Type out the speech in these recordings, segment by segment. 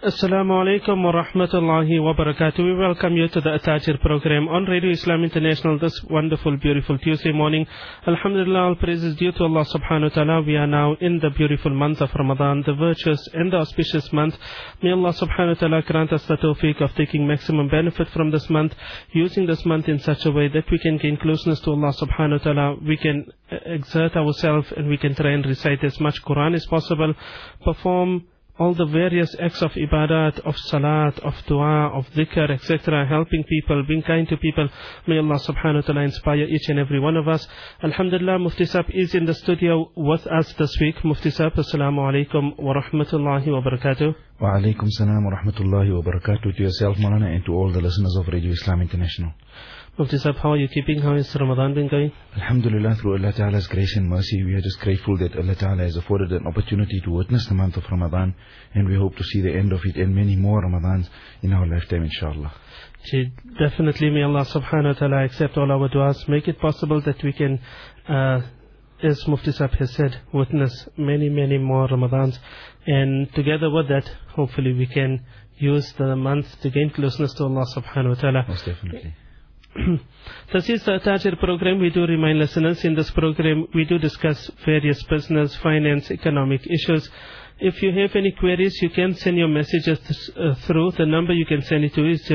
Assalamu alaikum wa rahmatullahi wa barakatuh. We welcome you to the At-Tajir program on Radio Islam International this wonderful, beautiful Tuesday morning. Alhamdulillah, all praise is due to Allah subhanahu wa ta'ala. We are now in the beautiful month of Ramadan, the virtuous and the auspicious month. May Allah subhanahu wa ta'ala grant us the tawfiq of taking maximum benefit from this month, using this month in such a way that we can gain closeness to Allah subhanahu wa ta'ala. We can exert ourselves and we can try and recite as much Quran as possible, perform all the various acts of ibadat, of salat, of dua, of dhikr, etc., helping people, being kind to people. May Allah subhanahu wa ta'ala inspire each and every one of us. Alhamdulillah, Mufti Sahib is in the studio with us this week. Mufti Sahib, assalamu alaikum wa rahmatullahi wa barakatuh. Wa alaikum salam wa rahmatullahi wa barakatuh to yourself, Maulana, and to all the listeners of Radio Islam International. Mufti Sahib, how are you keeping? How is Ramadan been going? Alhamdulillah, through Allah Ta'ala's grace and mercy, we are just grateful that Allah Ta'ala has afforded an opportunity to witness the month of Ramadan, and we hope to see the end of it and many more Ramadans in our lifetime, inshallah. Definitely, may Allah subhanahu wa ta'ala accept all our du'as, make it possible that we can, as Mufti Sahib has said, witness many, many more Ramadans, and together with that, hopefully we can use the month to gain closeness to Allah subhanahu wa ta'ala. Most definitely. This is the At-Tajir program. We do remind listeners, in this program we do discuss various business, finance, economic issues. If you have any queries, you can send your messages through. The number you can send it to is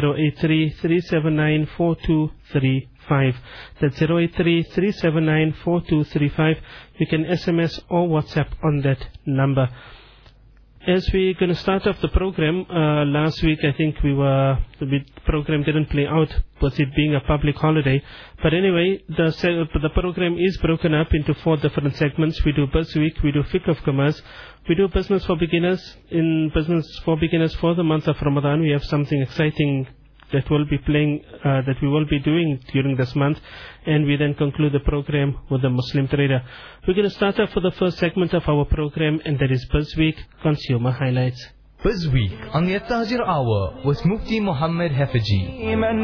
083-379-4235. That's 083-379-4235. You can SMS or WhatsApp on that number. As we're going to start off the program, last week I think the program didn't play out with it being a public holiday. But anyway, the program is broken up into 4 different segments. We do Buzz Week, we do Fiqh of Commerce, we do Business for Beginners. In Business for Beginners for the month of Ramadan, we have something exciting that will be playing, that we will be doing during this month, and we then conclude the program with the Muslim Trader. We're going to start off with the first segment of our program, and that is Buzz Week Consumer Highlights. Buzz Week on the At-Tajir Hour with Mufti Muhammad Hafizi.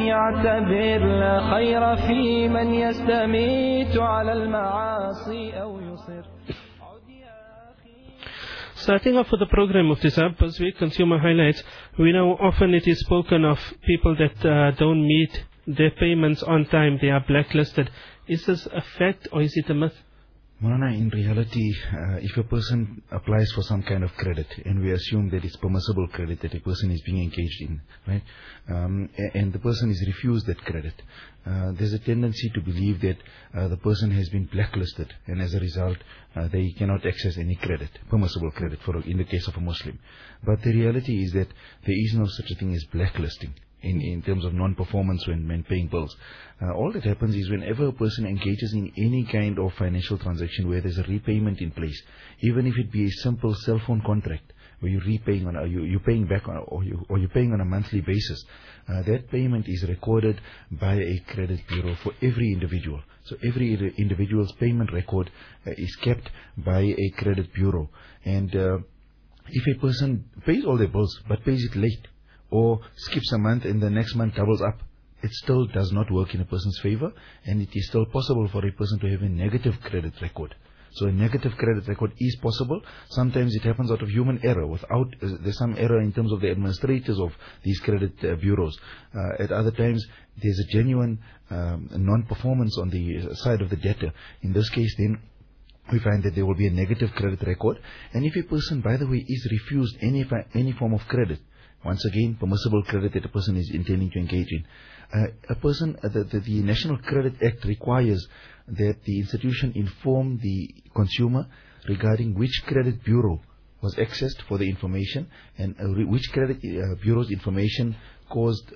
Starting off with the program, Mufti Sahib, Buzz Week Consumer Highlights. We know often it is spoken of people that don't meet their payments on time. They are blacklisted. Is this a fact or is it a myth? Maulana, in reality, if a person applies for some kind of credit, and we assume that it's permissible credit that a person is being engaged in, right, and the person is refused that credit, there's a tendency to believe that the person has been blacklisted, and as a result, they cannot access any credit, permissible credit, in the case of a Muslim. But the reality is that there is no such a thing as blacklisting in terms of non-performance when paying bills. All that happens is whenever a person engages in any kind of financial transaction where there's a repayment in place, even if it be a simple cell phone contract where you're repaying you're paying back on, or you're paying on a monthly basis, that payment is recorded by a credit bureau for every individual. So every individual's payment record is kept by a credit bureau. And if a person pays all their bills but pays it late, or skips a month and the next month doubles up, it still does not work in a person's favor, and it is still possible for a person to have a negative credit record. So a negative credit record is possible. Sometimes it happens out of human error. There's some error in terms of the administrators of these credit bureaus. At other times, there's a genuine non-performance on the side of the debtor. In this case, then, we find that there will be a negative credit record. And if a person, by the way, is refused any form of credit, once again, permissible credit that a person is intending to engage in, the National Credit Act requires that the institution inform the consumer regarding which credit bureau was accessed for the information, and which credit bureau's information caused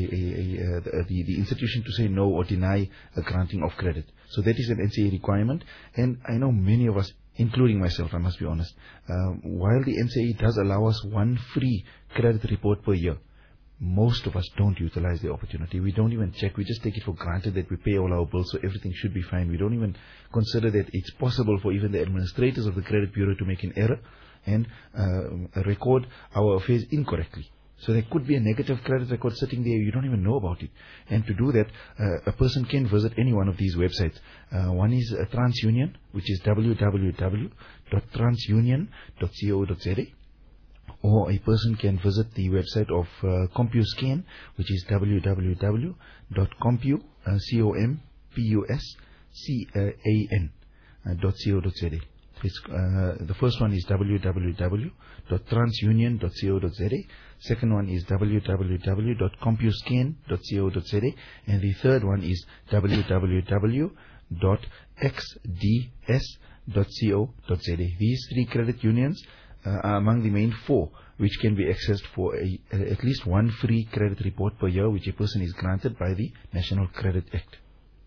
the institution to say no or deny a granting of credit. So that is an NCA requirement, and I know many of us, including myself, I must be honest, while the NCA does allow us 1 free credit report per year, most of us don't utilize the opportunity. We don't even check. We just take it for granted that we pay all our bills, so everything should be fine. We don't even consider that it's possible for even the administrators of the credit bureau to make an error and record our affairs incorrectly. So there could be a negative credit record sitting there, you don't even know about it. And to do that, a person can visit any one of these websites. One is TransUnion, which is www.transunion.co.za. or a person can visit the website of CompuScan, which is www.compuscan.co.za. The first one is www.transunion.co.za. Second one is www.compuscan.co.za. And the third one is www.xds.co.za. These three credit unions are among the main four which can be accessed for at least one free credit report per year, which a person is granted by the National Credit Act.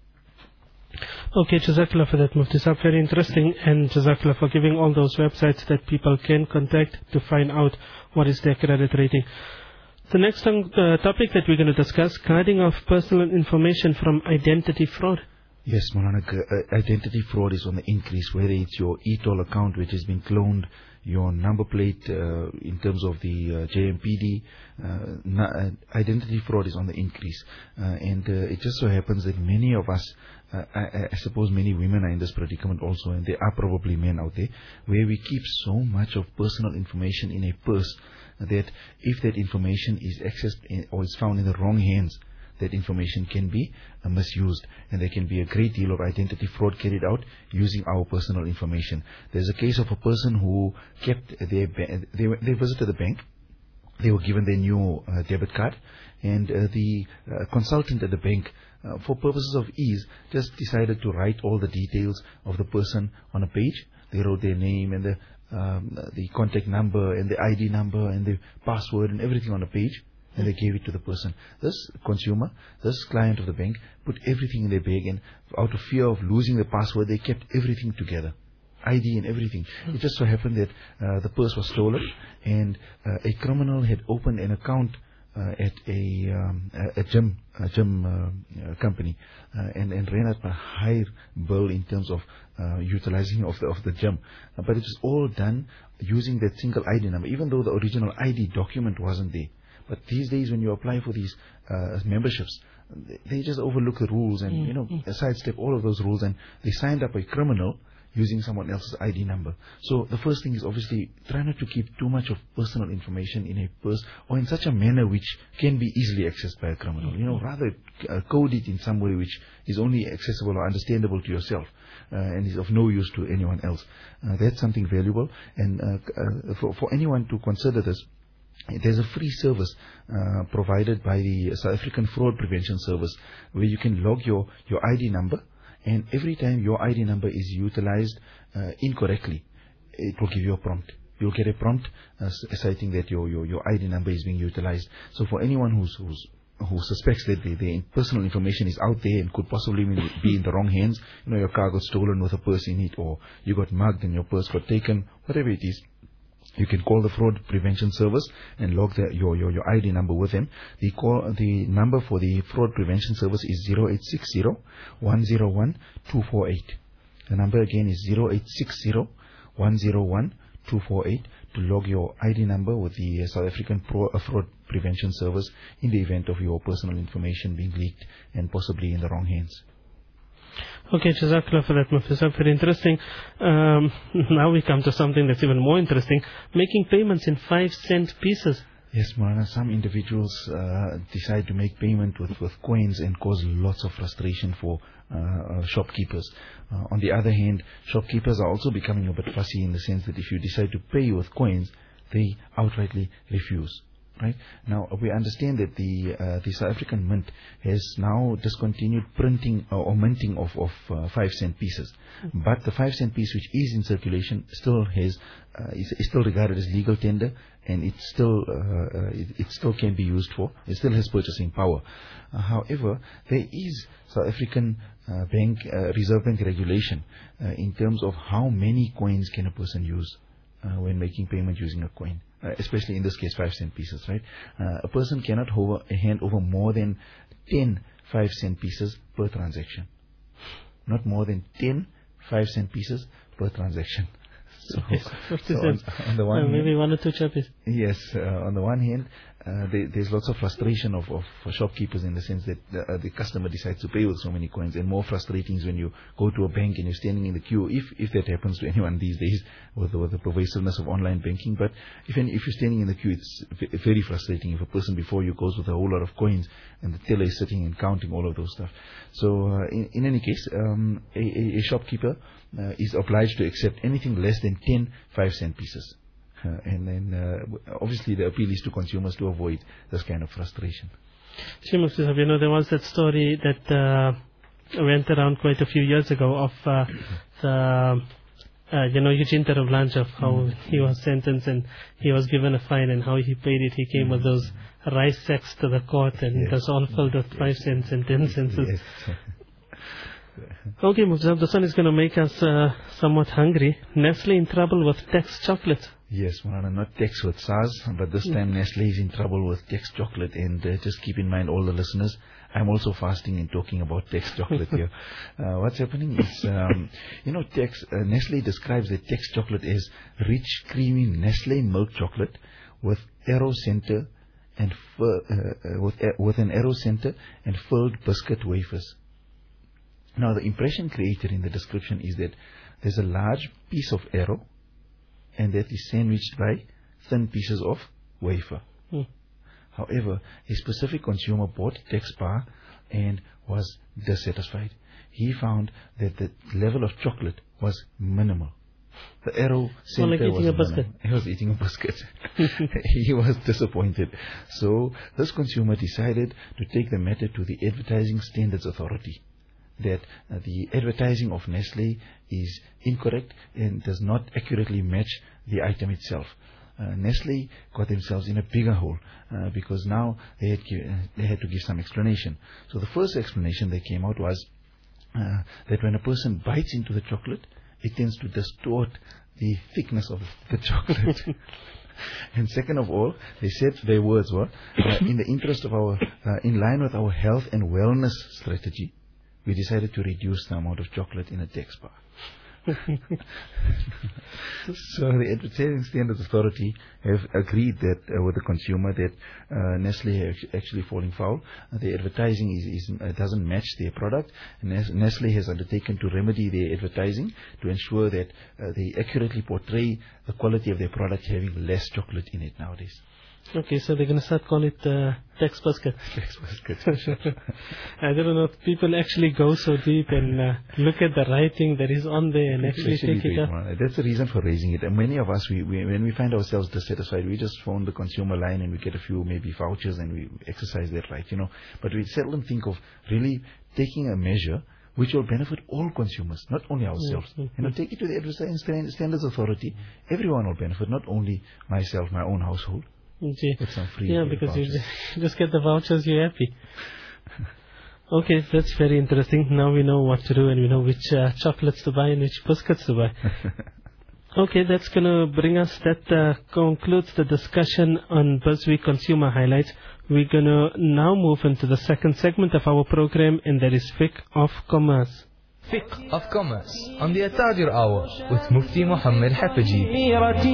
Okay, Jazakallah for that, Mufti Saab. Very interesting, and Jazakallah for giving all those websites that people can contact to find out what is their credit rating. The next topic that we're going to discuss, guarding of personal information from identity fraud. Yes, Maulana, identity fraud is on the increase, whether it's your e-toll account which has been cloned, your number plate in terms of the JMPD, identity fraud is on the increase. And it just so happens that many of us, I suppose many women are in this predicament also, and there are probably men out there, where we keep so much of personal information in a purse that if that information is accessed or is found in the wrong hands, that information can be misused, and there can be a great deal of identity fraud carried out using our personal information. There's a case of a person who kept their they visited the bank. They were given their new debit card, and the consultant at the bank, for purposes of ease, just decided to write all the details of the person on a page. They wrote their name and the contact number and the ID number and the password and everything on a page, and they gave it to the person. This consumer, this client of the bank, put everything in their bag, and out of fear of losing the password, they kept everything together, ID and everything. It just so happened that the purse was stolen, and a criminal had opened an account at a gym company, and ran up a high bill in terms of utilizing of the gym. But it was all done using that single ID number, even though the original ID document wasn't there. But these days, when you apply for these memberships, they just overlook the rules and sidestep all of those rules, and they signed up a criminal using someone else's ID number. So the first thing is obviously try not to keep too much of personal information in a purse or in such a manner which can be easily accessed by a criminal. Rather code it in some way which is only accessible or understandable to yourself and is of no use to anyone else. That's something valuable, and for anyone to consider this, there's a free service provided by the South African Fraud Prevention Service, where you can log your ID number, and every time your ID number is utilized incorrectly, it will give you a prompt. You'll get a prompt citing that your ID number is being utilized. So for anyone who suspects that their personal information is out there and could possibly be in the wrong hands, your car got stolen with a purse in it, or you got mugged and your purse got taken, whatever it is, you can call the Fraud Prevention Service and log your ID number with them. The number for the Fraud Prevention Service is 0860 101 248. The number again is 0860 101 248 to log your ID number with the South African Fraud Prevention Service in the event of your personal information being leaked and possibly in the wrong hands. Okay, Jazakallah for that, Mufti Saab. Very interesting. Now we come to something that's even more interesting, making payments in 5-cent pieces. Yes, Maulana, some individuals decide to make payment with coins and cause lots of frustration for shopkeepers. On the other hand, shopkeepers are also becoming a bit fussy in the sense that if you decide to pay with coins, they outrightly refuse. Right? Now, we understand that the South African Mint has now discontinued printing or minting of 5-cent pieces. But the 5-cent piece which is in circulation still is still regarded as legal tender, and it still can be used for. It still has purchasing power. However, there is South African Reserve Bank regulation in terms of how many coins can a person use when making payment using a coin. Especially in this case 5-cent pieces, right? A person cannot hand over more than 10 5-cent pieces per transaction. Not more than 10 5-cent pieces per transaction. So, Okay, 50 cents. on the one Maybe hand, 1 or 2 chappies. yes, on the one hand, there's lots of frustration of shopkeepers in the sense that the customer decides to pay with so many coins, and more frustrating is when you go to a bank and you're standing in the queue, if that happens to anyone these days with the pervasiveness of online banking. But if you're standing in the queue, it's very frustrating if a person before you goes with a whole lot of coins and the teller is sitting and counting all of those stuff. So in any case, a shopkeeper is obliged to accept anything less than 10 5-cent pieces. And then obviously the appeal is to consumers to avoid this kind of frustration. Mufti Sahib, there was that story that went around quite a few years ago of the Eugene Terablanche, of how he was sentenced and he was given a fine, and how he paid it. He came with those rice sacks to the court, and it was all filled with 5 cents and 10 cents. Yes. Okay, Mufti Sahib, this one is going to make us somewhat hungry. Nestle in trouble with Tex chocolate. Yes, Marana, not Tex with SARS, but this time Nestle is in trouble with Tex chocolate. And just keep in mind, all the listeners, I'm also fasting and talking about Tex chocolate here. What's happening is, Tex, Nestle describes the Tex chocolate as rich, creamy Nestle milk chocolate with arrow center and with an arrow center and filled biscuit wafers. Now, the impression created in the description is that there's a large piece of arrow, and that is sandwiched by thin pieces of wafer. However, a specific consumer bought Tex bar and was dissatisfied. He found that the level of chocolate was minimal. The arrow center like eating was a biscuit. minimal. He was eating a biscuit. He was disappointed. So this consumer decided to take the matter to the Advertising Standards Authority, that the advertising of Nestle is incorrect and does not accurately match the item itself. Nestle got themselves in a bigger hole because now they had to give some explanation. So the first explanation that came out was that when a person bites into the chocolate, it tends to distort the thickness of the chocolate. And second of all, they said their words were, in the interest of in line with our health and wellness strategy, we decided to reduce the amount of chocolate in a Tex bar. So the Advertising Standards Authority have agreed that with the consumer that Nestle are actually falling foul. The advertising doesn't match their product. Nestle has undertaken to remedy their advertising to ensure that they accurately portray the quality of their product having less chocolate in it nowadays. Okay, so they're going to start calling it Tex biscuit. Tex biscuit. I don't know if people actually go so deep and look at the writing that is on there and actually take it up. That's the reason for raising it. And many of us, when we find ourselves dissatisfied, we just phone the consumer line and we get a few maybe vouchers and we exercise that right, But we seldom think of really taking a measure which will benefit all consumers, not only ourselves. Take it to the Advertising Standards Authority. Everyone will benefit, not only myself, my own household. With some free because vouchers. you just get the vouchers, you're happy. Okay, that's very interesting. Now we know what to do and we know which chocolates to buy and which biscuits to buy. Okay, that's going to bring us, that concludes the discussion on BizWeek Consumer Highlights. We're going to now move into the second segment of our program, and that is Fiqh of Commerce. Fiqh of Commerce on the At-Tajir Hour with Mufti Muhammad Hafizi.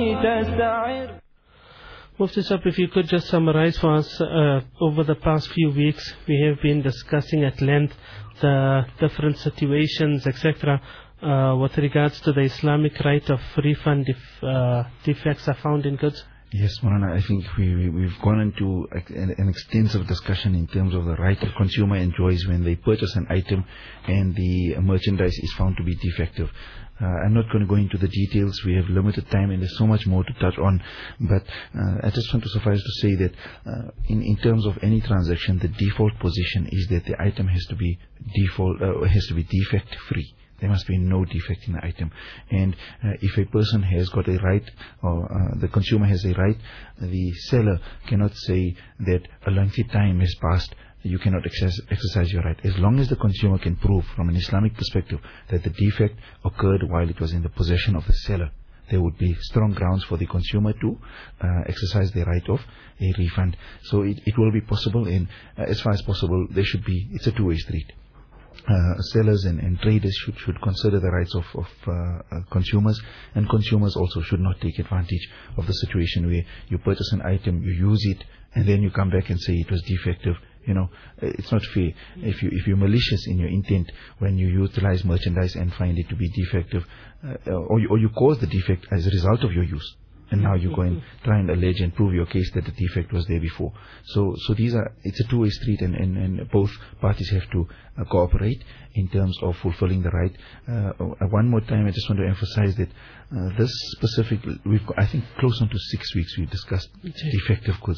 Mufti Sahib, if you could just summarize for us, over the past few weeks, we have been discussing at length the different situations, etc., with regards to the Islamic right of refund if defects are found in goods. Yes, Marana, I think we've gone into an extensive discussion in terms of the right the consumer enjoys when they purchase an item and the merchandise is found to be defective. I'm not going to go into the details. We have limited time and there's so much more to touch on. But I just want to suffice to say that in terms of any transaction, the default position is that the item has to be defect free. There must be no defect in the item. And if a person has got a right, or the consumer has a right, the seller cannot say that a lengthy time has passed, you cannot exercise your right. As long as the consumer can prove from an Islamic perspective that the defect occurred while it was in the possession of the seller, there would be strong grounds for the consumer to exercise the right of a refund. So it will be possible, and as far as possible, it's a two-way street. sellers and traders should consider the rights of consumers, and consumers also should not take advantage of the situation where you purchase an item, you use it, and then you come back and say it was defective. It's not fair. If you're malicious in your intent when you utilize merchandise and find it to be defective, or you cause the defect as a result of your use, and now you go and try and allege and prove your case that the defect was there before. So it's a two-way street, and both parties have to cooperate in terms of fulfilling the right. One more time, I just want to emphasize that this specific, I think close on to 6 weeks we discussed defective goods.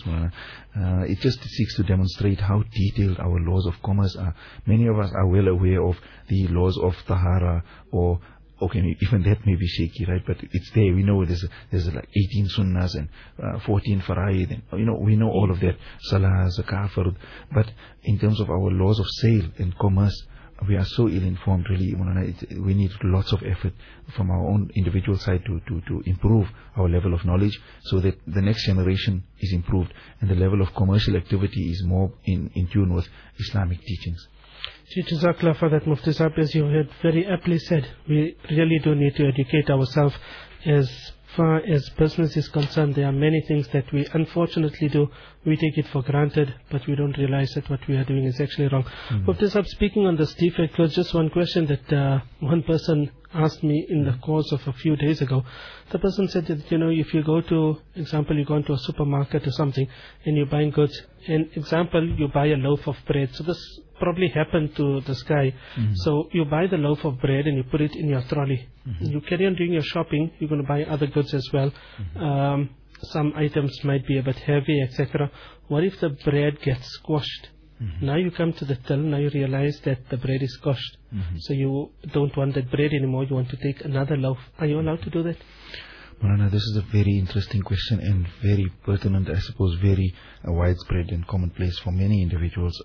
It just seeks to demonstrate how detailed our laws of commerce are. Many of us are well aware of the laws of Tahara, or even that may be shaky, right? But it's there. We know there's like 18 sunnahs and 14 faraid, and we know all of that. Salah, zakah, fard. But in terms of our laws of sale and commerce, we are so ill-informed, really. We need lots of effort from our own individual side to improve our level of knowledge, so that the next generation is improved and the level of commercial activity is more in tune with Islamic teachings. Jazakallah for that, Mufti Sahib. As you had very aptly said, we really do need to educate ourselves. As far as business is concerned, there are many things that we unfortunately do. We take it for granted, but we don't realize that what we are doing is actually wrong. Mufti Sahib, speaking on this defect, was just one question that one person asked me in the course of a few days ago. The person said that, if you go to, example, you go into a supermarket or something and you're buying goods, and example, you buy a loaf of bread. So this probably happened to this guy. So you buy the loaf of bread and you put it in your trolley. You carry on doing your shopping, you're going to buy other goods as well. Some items might be a bit heavy, etc. What if the bread gets squashed? Now you come to the till, now you realize that the bread is squashed. So you don't want that bread anymore, you want to take another loaf. Are you allowed to do that? Maulana, this is a very interesting question and very pertinent, I suppose, very widespread and commonplace for many individuals.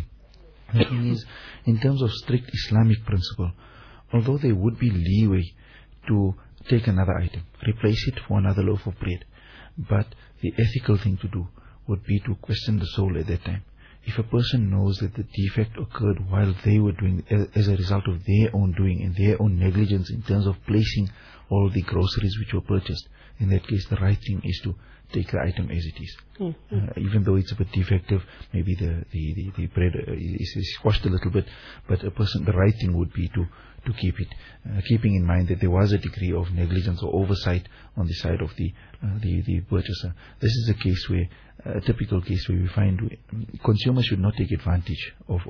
The thing is, in terms of strict Islamic principle, although there would be leeway to take another item, replace it for another loaf of bread, but the ethical thing to do would be to question the soul at that time. If a person knows that the defect occurred while they were doing, as a result of their own doing and their own negligence in terms of placing all the groceries which were purchased, in that case the right thing is to take the item as it is. Even though it's a bit defective, maybe the bread is squashed a little bit, but the right thing would be to keep it, keeping in mind that there was a degree of negligence or oversight on the side of the purchaser. This is a typical case where we find consumers should not take advantage of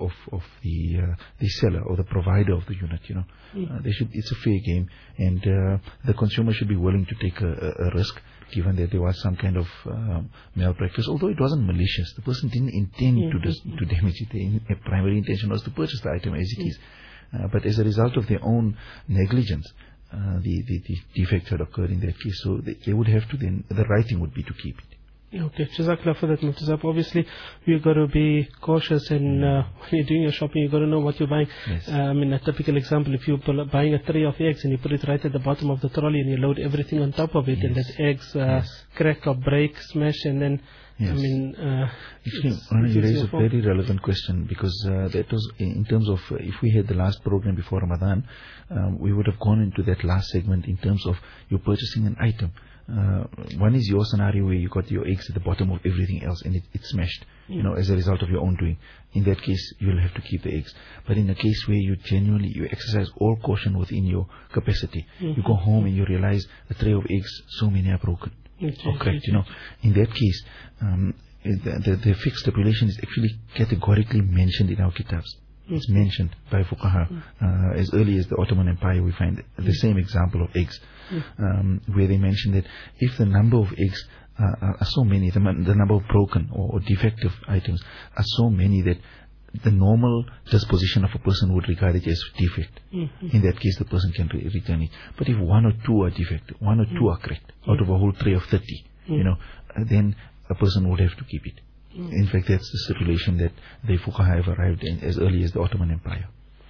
the seller or the provider of the unit. It's a fair game, and the consumer should be willing to take a risk, given that there was some kind of malpractice, although it wasn't malicious. The person didn't intend to damage it. The primary intention was to purchase the item as it is. But as a result of their own negligence, the defect had occurred in that case. So they would have to then, the right thing would be to keep it. Okay, Jazakallah for that, Mufti Sahib. Obviously, you've got to be cautious, and when you're doing your shopping, you've got to know what you're buying. Yes. A typical example, if you're buying a tray of eggs and you put it right at the bottom of the trolley and you load everything on top of it, and that eggs crack or break, smash, and then Yes. You raise a very relevant question, because that was in terms of, if we had the last program before Ramadan, we would have gone into that last segment in terms of you purchasing an item. One is your scenario where you got your eggs at the bottom of everything else and it smashed, as a result of your own doing. In that case, you'll have to keep the eggs. But in a case where you exercise all caution within your capacity, you go home and you realize a tray of eggs, so many are broken. Or cracked, In that case, the fixed stipulation is actually categorically mentioned in our kitabs. It's mentioned by fuqaha. As early as the Ottoman Empire, we find the same example of eggs, where they mention that if the number of eggs are so many, the number of broken or defective items are so many that the normal disposition of a person would regard it as defect. In that case, the person can return it. But if one or two are defective, one or two are cracked out of a whole tray of 30, then a person would have to keep it. In fact, that's the stipulation that the fuqaha have arrived in as early as the Ottoman Empire.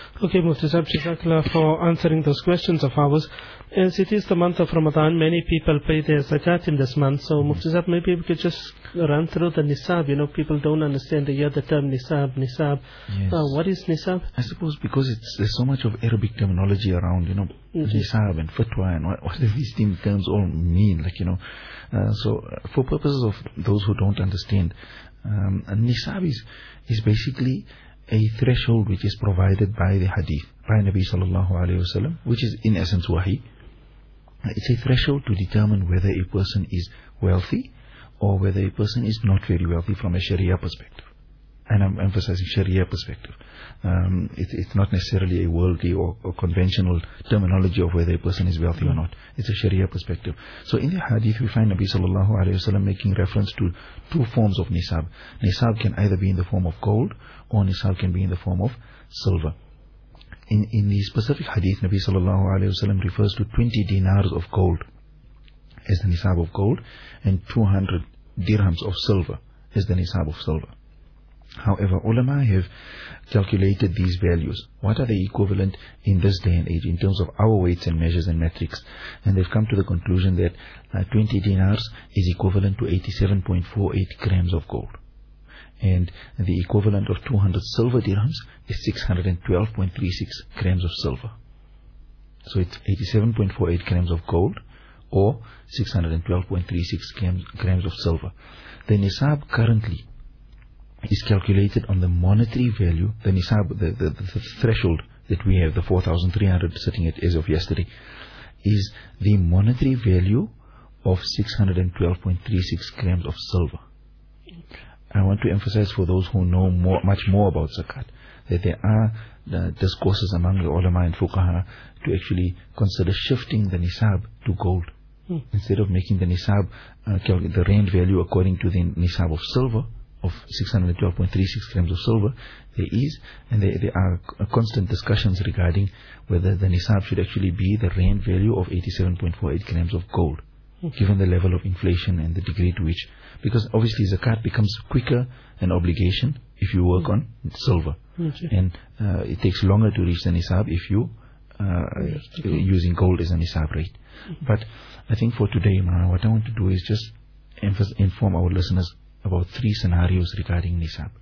Okay, Mufti Sahib, Jazakallah for answering those questions of ours. As it is the month of Ramadan, many people pay their zakat in this month. So, Mufti Sahib, maybe we could just run through the nisab. People don't understand the term nisab. Yes. What is nisab? I suppose because there's so much of Arabic terminology around, nisab and fatwa and what do these terms all mean, so for purposes of those who don't understand, nisab is basically a threshold which is provided by the hadith, by Nabi sallallahu alayhi wasallam, which is in essence wahi. It's a threshold to determine whether a person is wealthy or whether a person is not very wealthy from a Sharia perspective. And I'm emphasizing Sharia perspective. It's not necessarily a worldly or conventional terminology of whether a person is wealthy or not. It's a Sharia perspective. So in the hadith we find Nabi sallallahu alayhi wasallam making reference to two forms of nisab. Nisab can either be in the form of gold or nisab can be in the form of silver. In the specific hadith, Nabi sallallahu alayhi wasallam refers to 20 dinars of gold as the nisab of gold and 200 dirhams of silver as the nisab of silver. However, ulama have calculated these values. What are they equivalent in this day and age in terms of our weights and measures and metrics? And they've come to the conclusion that 20 dinars is equivalent to 87.48 grams of gold. And the equivalent of 200 silver dirhams is 612.36 grams of silver. So it's 87.48 grams of gold or 612.36 grams of silver. The nisab currently is calculated on the monetary value, the nisab, the threshold that we have, the 4,300 sitting at as of yesterday, is the monetary value of 612.36 grams of silver. I want to emphasize for those who know much more about zakat, that there are discourses among the ulama and fuqaha to actually consider shifting the nisab to gold. Instead of making the nisab, the rand value according to the nisab of silver, of 612.36 grams of silver, there are constant discussions regarding whether the nisab should actually be the rand value of 87.48 grams of gold, given the level of inflation and the degree to which, because obviously zakat becomes quicker an obligation if you work on silver, and it takes longer to reach the nisab if you using gold as a nisab rate. But I think for today, what I want to do is just inform our listeners about three scenarios regarding nisab.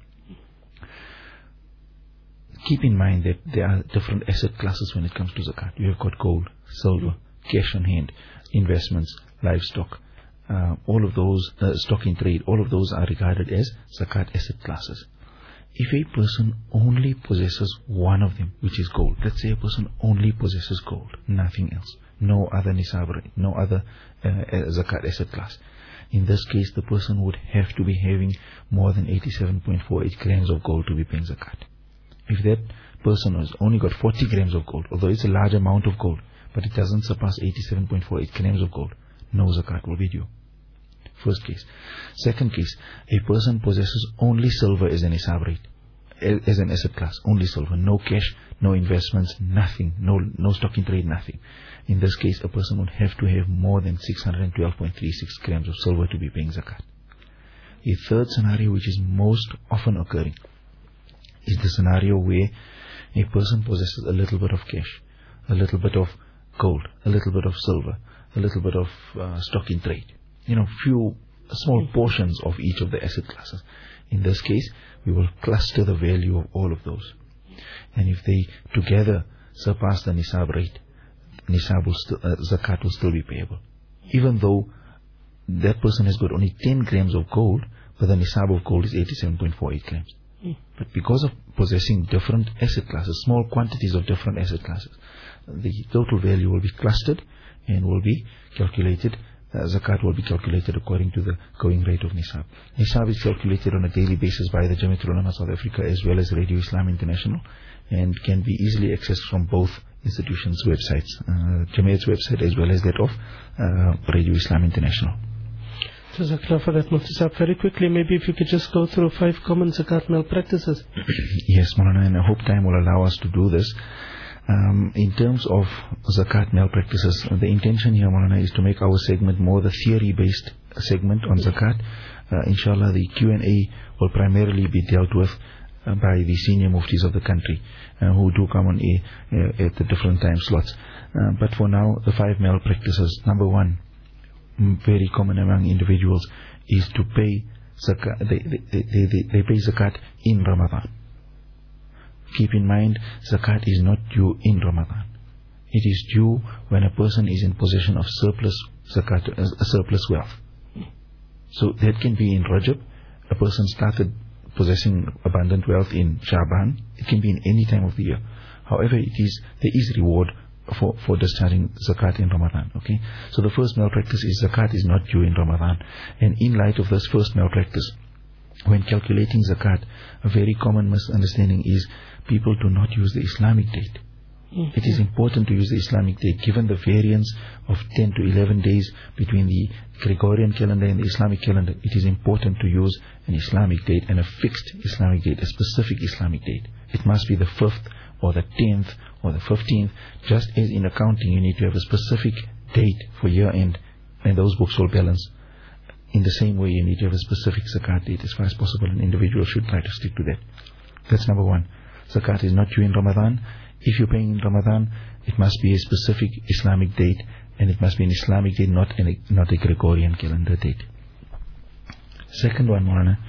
Keep in mind that there are different asset classes when it comes to zakat. You have got gold, silver, cash on hand, investments, livestock, all of those, stock in trade, all of those are regarded as zakat asset classes. If a person only possesses one of them, which is gold, let's say a person only possesses gold, nothing else, no other nisab rate, no other zakat asset class, in this case, the person would have to be having more than 87.48 grams of gold to be paying zakat. If that person has only got 40 grams of gold, although it's a large amount of gold, but it doesn't surpass 87.48 grams of gold, no zakat will be due. First case. Second case, a person possesses only silver as an nisab rate, as an asset class, only silver, no cash, no investments, nothing, no stock in trade, nothing. In this case, a person would have to have more than 612.36 grams of silver to be paying zakat. A third scenario, which is most often occurring, is the scenario where a person possesses a little bit of cash, a little bit of gold, a little bit of silver, a little bit of stock in trade. Few small portions of each of the asset classes. In this case, we will cluster the value of all of those. And if they together surpass the nisab rate, zakat will still be payable. Even though that person has got only 10 grams of gold, but the nisab of gold is 87.48 grams. But because of possessing different asset classes, small quantities of different asset classes, the total value will be clustered and will be calculated. Zakat will be calculated according to the going rate of nisab. Nisab is calculated on a daily basis by the Jamiatul Ulama South Africa as well as Radio Islam International, and can be easily accessed from both institutions' websites, Jamiat's website as well as that of Radio Islam International. Jazakallah for that, Mufti Sahib. Very quickly, maybe if you could just go through 5 common zakat malpractices. Yes, Maulana, and I hope time will allow us to do this. In terms of zakat malpractices, the intention here, Maulana, is to make our segment more the theory-based segment on zakat. Inshallah, the Q&A will primarily be dealt with by the senior muftis of the country who do come on air at the different time slots. But for now, the 5 malpractices. Number one, very common among individuals, is to pay zakat. They pay zakat in Ramadan. Keep in mind, zakat is not due in Ramadan. It is due when a person is in possession of surplus zakat, surplus wealth. So that can be in Rajab. A person started possessing abundant wealth in Shaban. It can be in any time of the year. However, there is reward for discharging zakat in Ramadan. Okay, so the first malpractice is zakat is not due in Ramadan. And in light of this first malpractice, when calculating zakat, a very common misunderstanding is people do not use the Islamic date. It is important to use the Islamic date. Given the variance of 10 to 11 days between the Gregorian calendar and the Islamic calendar, it is important to use an Islamic date and a fixed Islamic date, a specific Islamic date. It must be the 5th or the 10th or the 15th. Just as in accounting you need to have a specific date for year end, and those books will balance. In the same way, you need to have a specific zakat date. As far as possible, an individual should try to stick to that. That's number one. Zakat is not due in Ramadan. If you're paying in Ramadan, it must be a specific Islamic date, and it must be an Islamic date, not a Gregorian calendar date. Second one, Maulana,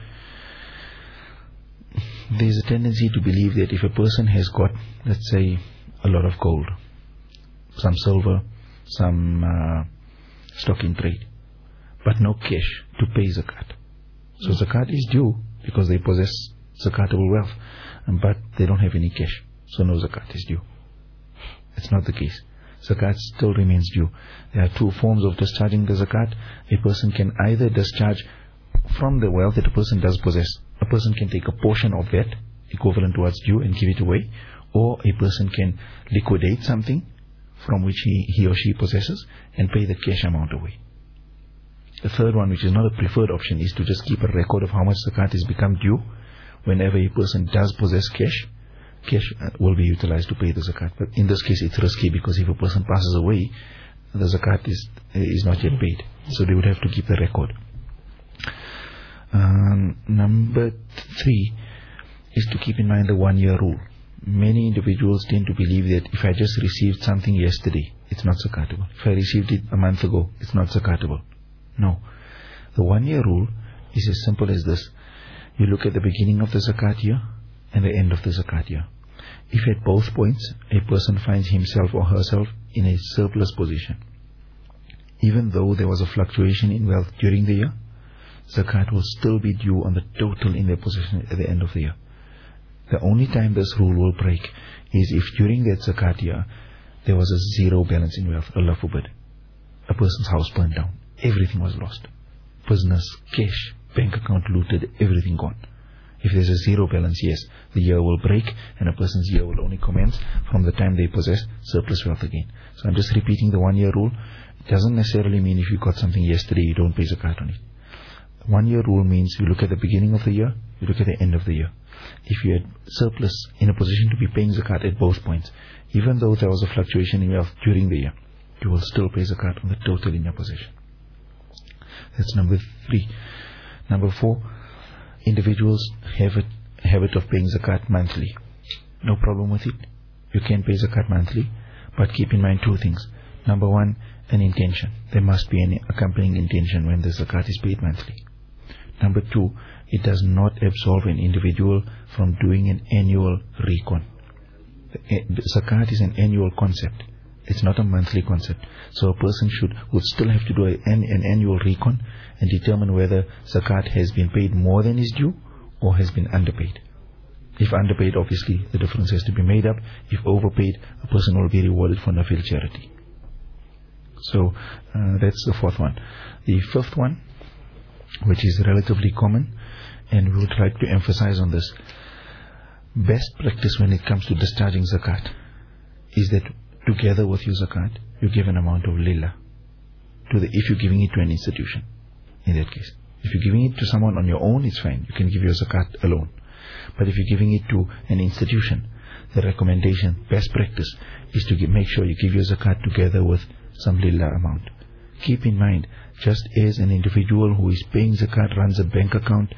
there's a tendency to believe that if a person has got, let's say, a lot of gold, some silver, some stock in trade, but no cash to pay zakat. So zakat is due because they possess zakatable wealth, but they don't have any cash. So no zakat is due. It's not the case. Zakat still remains due. There are two forms of discharging the zakat. A person can either discharge from the wealth that a person does possess. A person can take a portion of that, equivalent to what's due, and give it away. Or a person can liquidate something from which he or she possesses and pay the cash amount away. The third one, which is not a preferred option, is to just keep a record of how much zakat has become due. Whenever a person does possess cash will be utilized to pay the zakat. But in this case, it's risky because if a person passes away, the zakat is not yet paid. So they would have to keep the record. Number 3 is to keep in mind the 1-year rule. Many individuals tend to believe that if I just received something yesterday, it's not zakatable. If I received it a month ago, it's not zakatable. No. The 1-year rule is as simple as this. You look at the beginning of the zakat year and the end of the zakat year. If at both points a person finds himself or herself in a surplus position, even though there was a fluctuation in wealth during the year, zakat will still be due on the total in their possession at the end of the year. The only time this rule will break is if during that zakat year there was a zero balance in wealth. Allah forbid. A person's house burned down. Everything was lost. Business, cash, bank account looted, everything gone. If there's a zero balance, yes, the year will break and a person's year will only commence from the time they possess surplus wealth again. So I'm just repeating the 1-year rule. It doesn't necessarily mean if you got something yesterday, you don't pay zakat on it. The 1-year rule means you look at the beginning of the year, you look at the end of the year. If you had surplus in a position to be paying zakat at both points, even though there was a fluctuation in wealth during the year, you will still pay zakat on the total in your possession. That's number 3. Number 4, individuals have a habit of paying zakat monthly. No problem with it. You can pay zakat monthly, but keep in mind 2 things. Number 1, an intention. There must be an accompanying intention when the zakat is paid monthly. Number 2, it does not absolve an individual from doing an annual recon. Zakat is an annual concept. It's not a monthly concept. So a person would still have to do an annual recon and determine whether zakat has been paid more than is due or has been underpaid. If underpaid, obviously the difference has to be made up. If overpaid, a person will be rewarded for nafil charity. So that's the 4th one. The 5th one, which is relatively common, and we would like to emphasize on this. Best practice when it comes to discharging zakat is that together with your zakat, you give an amount of lillah. If you're giving it to an institution, in that case. If you're giving it to someone on your own, it's fine. You can give your zakat alone. But if you're giving it to an institution, the recommendation, best practice, is to make sure you give your zakat together with some lillah amount. Keep in mind, just as an individual who is paying zakat runs a bank account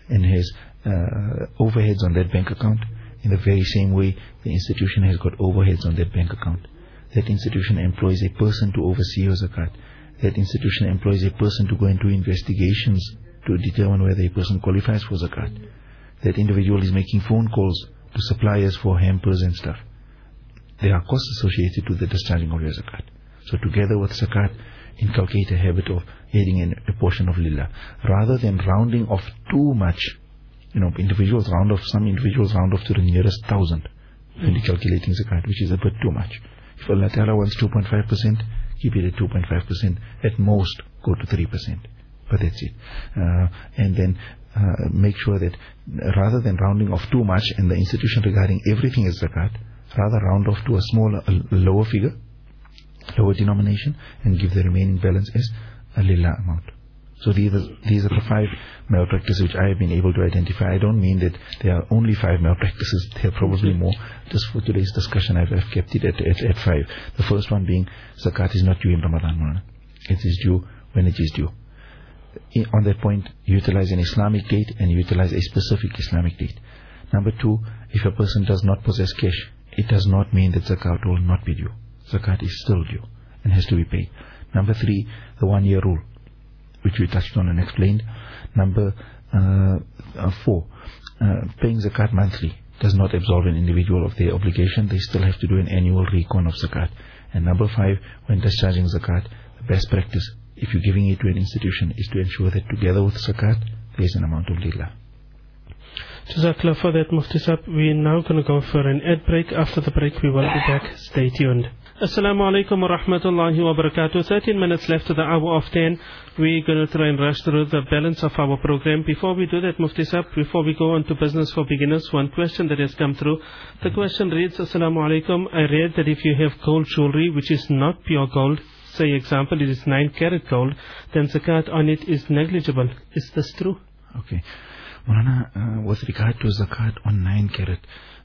and has overheads on that bank account, in the very same way the institution has got overheads on that bank account. That institution employs a person to oversee your zakat. That institution employs a person to go and do investigations to determine whether a person qualifies for zakat. That individual is making phone calls to suppliers for hampers and stuff. There are costs associated to the discharging of your zakat. So together with zakat, inculcate a habit of adding a portion of lillah. Rather than rounding off too much, some individuals round off to the nearest 1,000 when calculating zakat, which is a bit too much. If Allah Ta'ala wants 2.5%, keep it at 2.5%. At most, go to 3%. But that's it. And then make sure that rather than rounding off too much and the institution regarding everything as zakat, rather round off to a smaller, lower figure, lower denomination, and give the remaining balance as a lillah amount. So these are the 5 malpractices which I have been able to identify. I don't mean that there are only 5 malpractices. There are probably more. Just for today's discussion, I've kept it at 5. The first one being zakat is not due in Ramadan. It is due when it is due. On that point, utilize an Islamic date and utilize a specific Islamic date. Number 2, if a person does not possess cash, it does not mean that zakat will not be due. Zakat is still due and has to be paid. Number 3, the 1-year rule, which we touched on and explained. Number 4, paying zakat monthly does not absolve an individual of their obligation. They still have to do an annual recon of zakat. And number 5, when discharging zakat, the best practice, if you're giving it to an institution, is to ensure that together with zakat, there is an amount of lillah. Jazakallah for that, Mufti Sahib. We're now going to go for an ad break. After the break, we will be back. Stay tuned. Assalamu alaikum wa rahmatullahi wa barakatuh. 13 minutes left to the hour of 10. We're going to try and rush through the balance of our program. Before we do that, Mufti Sahib, before we go on to business for beginners, one question that has come through. The question reads, Assalamu alaikum. I read that if you have gold jewelry which is not pure gold, say example it is 9 karat gold, then zakat on it is negligible. Is this true? Okay. Maulana, with regard to zakat on 9 karat,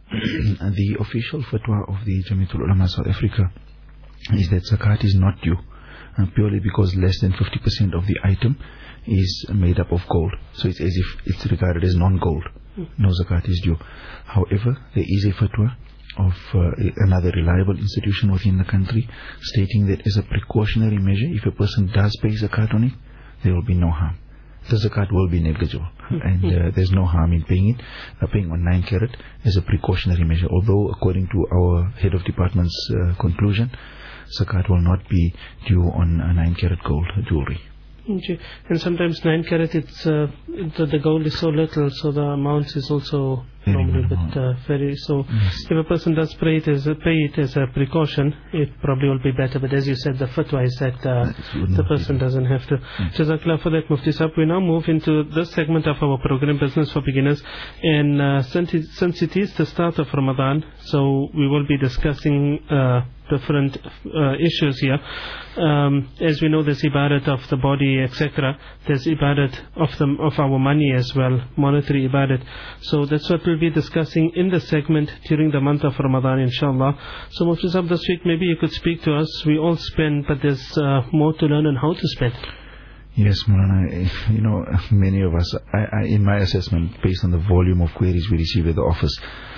the official fatwa of the Jamiatul Ulama South Africa is that zakat is not due, purely because less than 50% of the item is made up of gold. So it's as if it's regarded as non-gold. No zakat is due. However, there is a fatwa of another reliable institution within the country stating that as a precautionary measure, if a person does pay zakat on it, there will be no harm. The zakat will be negligible, and there's no harm in paying it, paying on 9 karat as a precautionary measure. Although, according to our head of department's conclusion, zakat will not be due on a 9 karat gold jewelry. Okay. And sometimes 9 karat, it's the gold is so little, so the amount is also normally a bit very. So if a person does pay it as a precaution, it probably will be better. But as you said, the fatwa is that the person doesn't have to. Jazakallah for that, Mufti Sahib. We now move into this segment of our program, Business for Beginners. And since it is the start of Ramadan, so we will be discussing different issues here. As we know, there's ibadat of the body, etc. There's ibadat of our money as well, monetary ibadat. So that's what we'll be discussing in the segment during the month of Ramadan, inshallah. So Mufti Sahib, this week maybe you could speak to us. We all spend, but there's more to learn on how to spend. Yes, Maulana, many of us, I in my assessment, based on the volume of queries we receive at the office,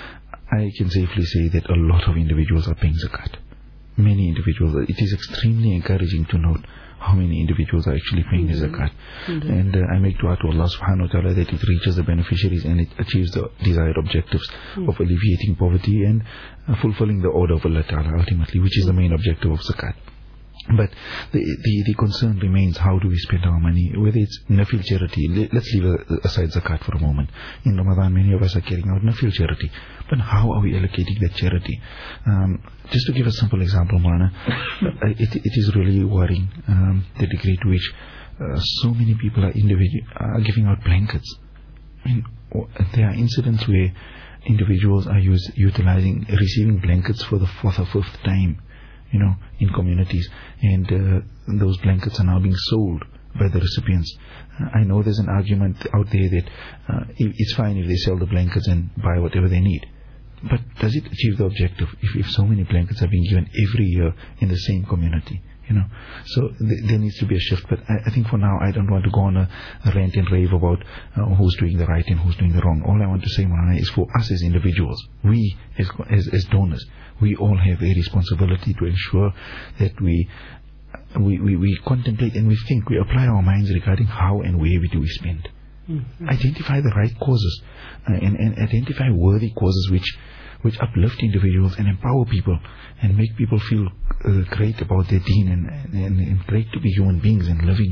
I can safely say that a lot of individuals are paying zakat. Many individuals. It is extremely encouraging to note how many individuals are actually paying the zakat. And I make dua to Allah subhanahu wa ta'ala that it reaches the beneficiaries and it achieves the desired objectives of alleviating poverty and fulfilling the order of Allah ta'ala ultimately, which is the main objective of zakat. But the concern remains, how do we spend our money? Whether it's nafil charity, let's leave aside zakat for a moment. In Ramadan, many of us are carrying out nafil charity. But how are we allocating that charity? Just to give a simple example, Maulana, it is really worrying the degree to which so many people are giving out blankets. I mean, there are incidents where individuals are receiving blankets for the 4th or 5th time, in communities, and those blankets are now being sold by the recipients. I know there's an argument out there that it's fine if they sell the blankets and buy whatever they need. But does it achieve the objective if so many blankets are being given every year in the same community? So there needs to be a shift. But I think for now, I don't want to go on a rant and rave about who's doing the right and who's doing the wrong. All I want to say, Maulana, is for us as individuals, we as donors, we all have a responsibility to ensure that we contemplate and we think, we apply our minds regarding how and where we spend. Identify the right causes and identify worthy causes which uplift individuals and empower people and make people feel great about their deen and great to be human beings and living,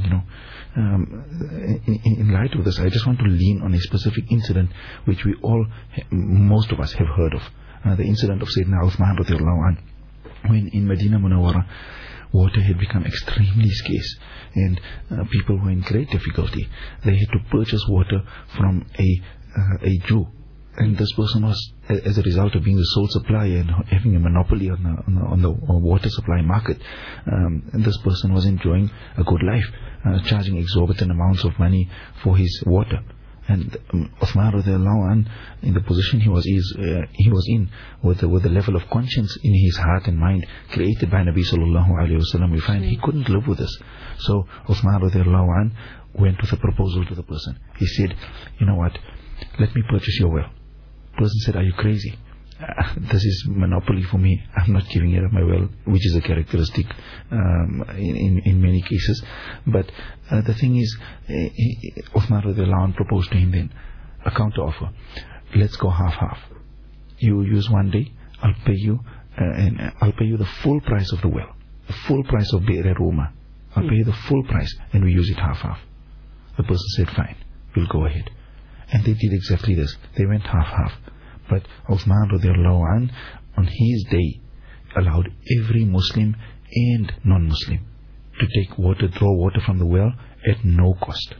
in light of this, I just want to lean on a specific incident which we all, most of us have heard of. The incident of Sayyidina Uthman radiallahu anh, when in Medina Munawwara, water had become extremely scarce and people were in great difficulty. They had to purchase water from a Jew, and this person was, as a result of being the sole supplier and having a monopoly on the water supply market, this person was enjoying a good life, charging exorbitant amounts of money for his water. And Uthman radiallahu anh, in the position he was in, with the level of conscience in his heart and mind created by Nabi sallallahu alayhi wa sallam, we find he couldn't live with this. So Uthman radiallahu anh went with a proposal to the person. He said, you know what, let me purchase your well. The person said, are you crazy? This is monopoly for me. I'm not giving it up my well, which is a characteristic in many cases. But the thing is, Uthman radiallahu anh proposed to him then a counter offer. Let's go half-half. You use one day, I'll pay you, and I'll pay you the full price of the well, the full price of Bi'r Ruma. I'll pay you the full price, and we use it half-half. The person said, fine, we'll go ahead. And they did exactly this. They went half-half. But Uthman radiallahu anh, on his day, allowed every Muslim and non-Muslim to take water, draw water from the well at no cost.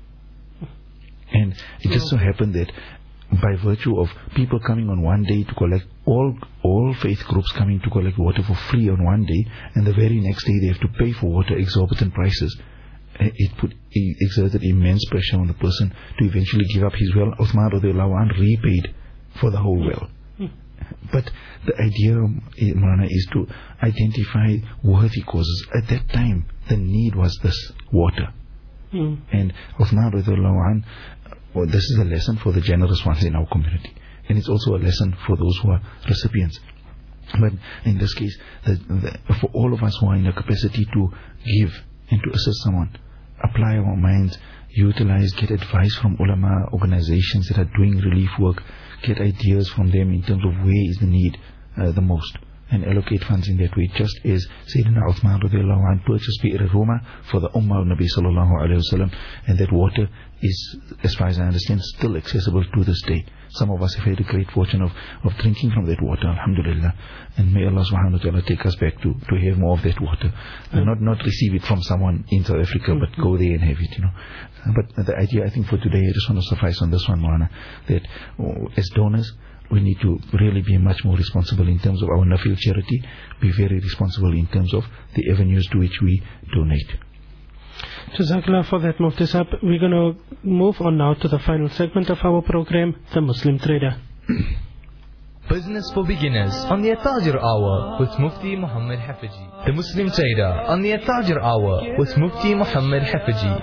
And it just so happened that by virtue of people coming on one day to collect, all faith groups coming to collect water for free on one day, and the very next day they have to pay for water exorbitant prices, it exerted immense pressure on the person to eventually give up his well. Uthman radiallahu anh repaid for the whole well. But the idea, Maulana, is to identify worthy causes. At that time, the need was this water. And Uthman radiallahu anh, this is a lesson for the generous ones in our community, and it's also a lesson for those who are recipients. But in this case, for all of us who are in a capacity to give and to assist someone, apply our minds, utilize, get advice from ulama, organizations that are doing relief work, get ideas from them in terms of where is the need the most, and allocate funds in that way, just as Sayyidina Uthman radiallahu anh purchased Bi'r Ruma for the Ummah of Nabi sallallahu alayhi wa sallam, and that water is, as far as I understand, still accessible to this day. Some of us have had a great fortune of drinking from that water, alhamdulillah, and may Allah subhanahu wa ta'ala take us back to have more of that water, and not receive it from someone in South Africa, but go there and have it, But the idea, I think, for today, I just want to suffice on this one, Maulana, that as donors, we need to really be much more responsible in terms of our nafil charity, be very responsible in terms of the avenues to which we donate. Jazakallah for that, Mufti Sahib. We're going to move on now to the final segment of our program, The Muslim Trader. Business for Beginners on the At-Tajir Hour with Mufti Muhammad Hafizi. The Muslim Trader on the At-Tajir Hour with Mufti Muhammad Hafizi.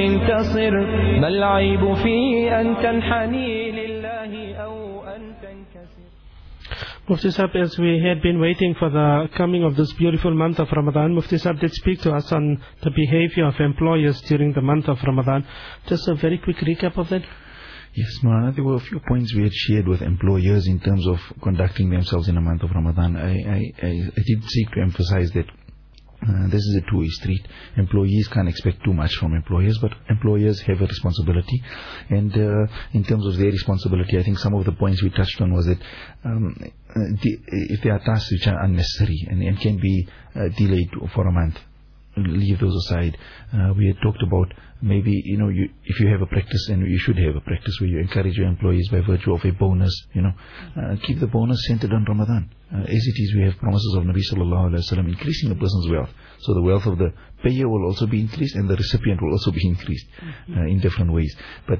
Mufti Sahib, as we had been waiting for the coming of this beautiful month of Ramadan, Mufti Sahib did speak to us on the behavior of employers during the month of Ramadan. Just a very quick recap of that. Yes, Maulana, there were a few points we had shared with employers in terms of conducting themselves in the month of Ramadan. I did seek to emphasize that this is a two-way street. Employees can't expect too much from employers, but employers have a responsibility. And in terms of their responsibility, I think some of the points we touched on was that if there are tasks which are unnecessary and can be delayed for a month, leave those aside. We had talked about maybe, if you have a practice, and you should have a practice where you encourage your employees by virtue of a bonus, keep the bonus centered on Ramadan. As it is, we have promises of Nabi sallallahu alaihi wasallam increasing a person's wealth. So the wealth of the payer will also be increased, and the recipient will also be increased in different ways. But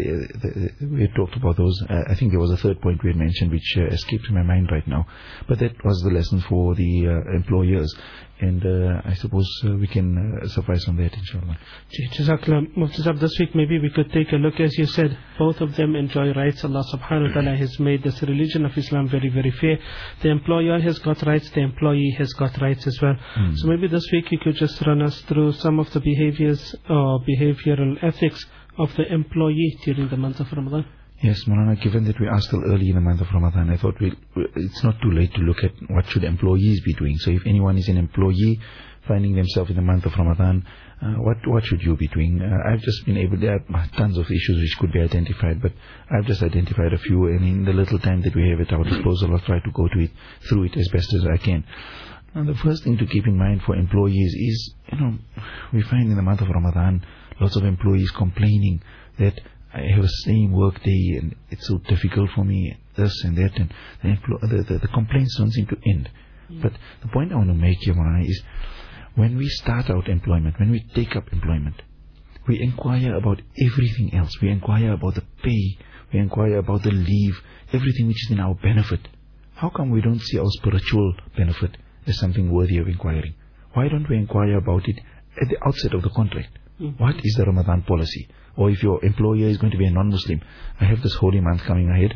we had talked about those. I think there was a third point we had mentioned which escapes my mind right now. But that was the lesson for the employers. And I suppose we can suffice on that, inshallah. Jazakallah. Mufti Sahib, this week maybe we could take a look. As you said, both of them enjoy rights. Allah subhanahu wa ta'ala has made this religion of Islam very, very fair. The employer has got rights, the employee has got rights as well. So maybe this week you could just run us through some of the behaviors or behavioral ethics of the employee during the month of Ramadan. Yes, Maulana, given that we are still early in the month of Ramadan, I thought it's not too late to look at what should employees be doing. So if anyone is an employee finding themselves in the month of Ramadan, what should you be doing? I've just been there are tons of issues which could be identified, but I've just identified a few, and in the little time that we have at our disposal, I'll try to go through it as best as I can. And the first thing to keep in mind for employees is, we find in the month of Ramadan, lots of employees complaining that I have the same work day and it's so difficult for me, this and that, and the complaints don't seem to end. But the point I want to make here, Maulana, is when we start out employment, when we take up employment, we inquire about everything else. We inquire about the pay, we inquire about the leave, everything which is in our benefit. How come we don't see our spiritual benefit as something worthy of inquiring? Why don't we inquire about it at the outset of the contract? What is the Ramadan policy? Or if your employer is going to be a non-Muslim, I have this holy month coming ahead,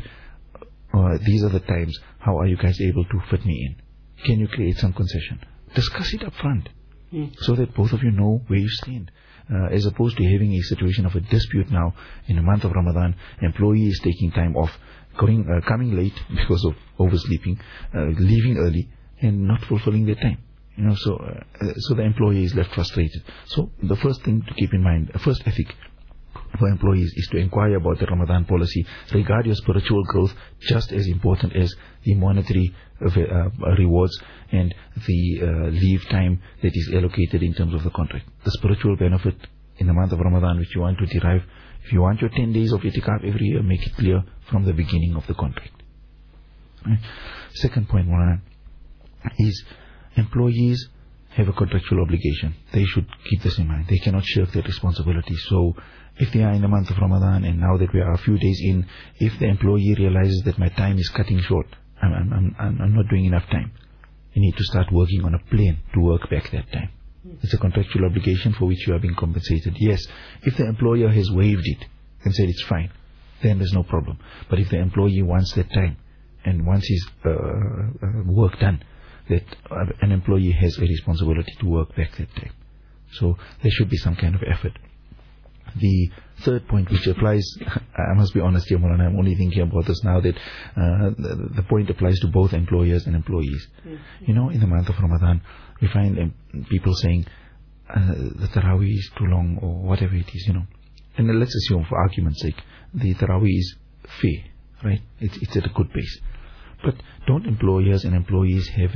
these are the times, how are you guys able to fit me in? Can you create some concession? Discuss it up front, so that both of you know where you stand. As opposed to having a situation of a dispute now in the month of Ramadan, employee is taking time off, coming late because of oversleeping, leaving early, and not fulfilling their time. So the employee is left frustrated. So the first thing to keep in mind, first ethic for employees is to inquire about the Ramadan policy. Regard your spiritual growth just as important as the monetary rewards and the leave time that is allocated in terms of the contract. The spiritual benefit in the month of Ramadan which you want to derive, if you want your 10 days of itikaf every year, make it clear from the beginning of the contract. Right? Second point, Maulana, is employees have a contractual obligation. They should keep this in mind. They cannot shirk their responsibility. So if they are in the month of Ramadan, and now that we are a few days in, if the employee realizes that my time is cutting short, I'm not doing enough time, you need to start working on a plan to work back that time. It's a contractual obligation for which you are being compensated. Yes, if the employer has waived it and said it's fine, then there's no problem. But if the employee wants that time and wants his work done, that an employee has a responsibility to work back that time. So there should be some kind of effort. The third point which applies, I must be honest here, Maulana, I'm only thinking about this now, that the point applies to both employers and employees. In the month of Ramadan, we find people saying the Taraweeh is too long or whatever it is, And let's assume, for argument's sake, the Taraweeh is fair, right? It's at a good pace. But don't employers and employees have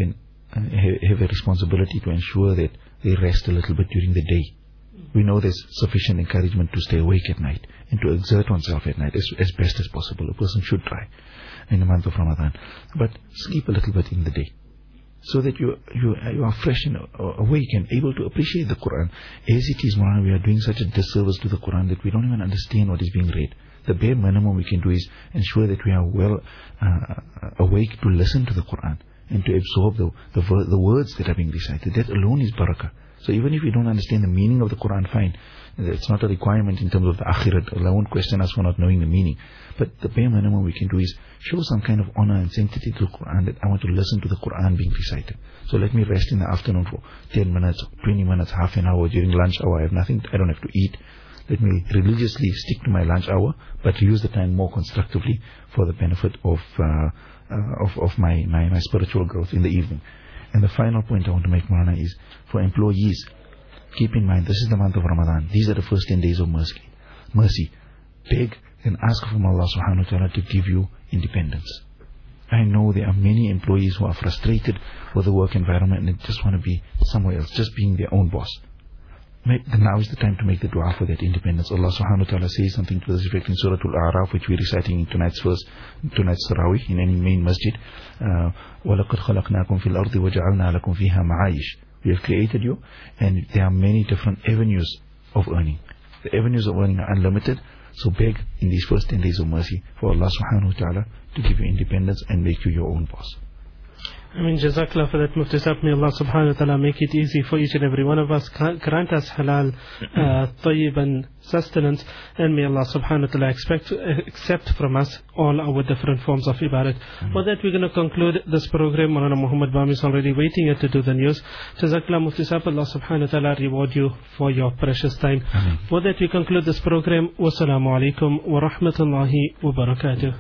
a responsibility to ensure that they rest a little bit during the day? We know there's sufficient encouragement to stay awake at night and to exert oneself at night as best as possible. A person should try in the month of Ramadan. But sleep a little bit in the day, so that you are fresh and awake and able to appreciate the Quran. As it is, Maulana, we are doing such a disservice to the Quran that we don't even understand what is being read. The bare minimum we can do is ensure that we are well awake to listen to the Quran and to absorb the words that are being recited. That alone is barakah. So even if we don't understand the meaning of the Quran, fine. It's not a requirement in terms of the akhirat. Allah won't question us for not knowing the meaning. But the bare minimum we can do is show some kind of honor and sanctity to the Quran, that I want to listen to the Quran being recited. So let me rest in the afternoon for 10 minutes, 20 minutes, half an hour, during lunch hour. I don't have to eat. Let me religiously stick to my lunch hour, but use the time more constructively for the benefit of my spiritual growth in the evening. And the final point I want to make, Maulana, is for employees, keep in mind, this is the month of Ramadan. These are the first 10 days of mercy. Beg and ask from Allah subhanahu wa ta'ala to give you independence. I know there are many employees who are frustrated with the work environment and just want to be somewhere else, just being their own boss. now is the time to make the dua for that independence. Allah subhanahu wa ta'ala says something to this effect in Surah Al-A'raf, which we're reciting in tonight's Tarawih in any main masjid. وَلَقَدْ خَلَقْنَاكُمْ فِي الْأَرْضِ وَجَعَلْنَا لَكُمْ فِيهَا مَعَايِشْ. We have created you, and there are many different avenues of earning. The avenues of earning are unlimited. So beg in these first 10 days of mercy for Allah subhanahu wa ta'ala to give you independence and make you your own boss. Jazakallah for that, Mufti Sahib. May Allah subhanahu wa ta'ala make it easy for each and every one of us. Grant us halal, tayyib and sustenance. And may Allah subhanahu wa ta'ala accept from us all our different forms of ibadat. For that, we're going to conclude this program. Maulana Muhammad Bami is already waiting here to do the news. Jazakallah, Mufti Sahib. Allah subhanahu wa ta'ala reward you for your precious time. For that, we conclude this program. Wassalamu alaikum wa rahmatullahi wa barakatuh.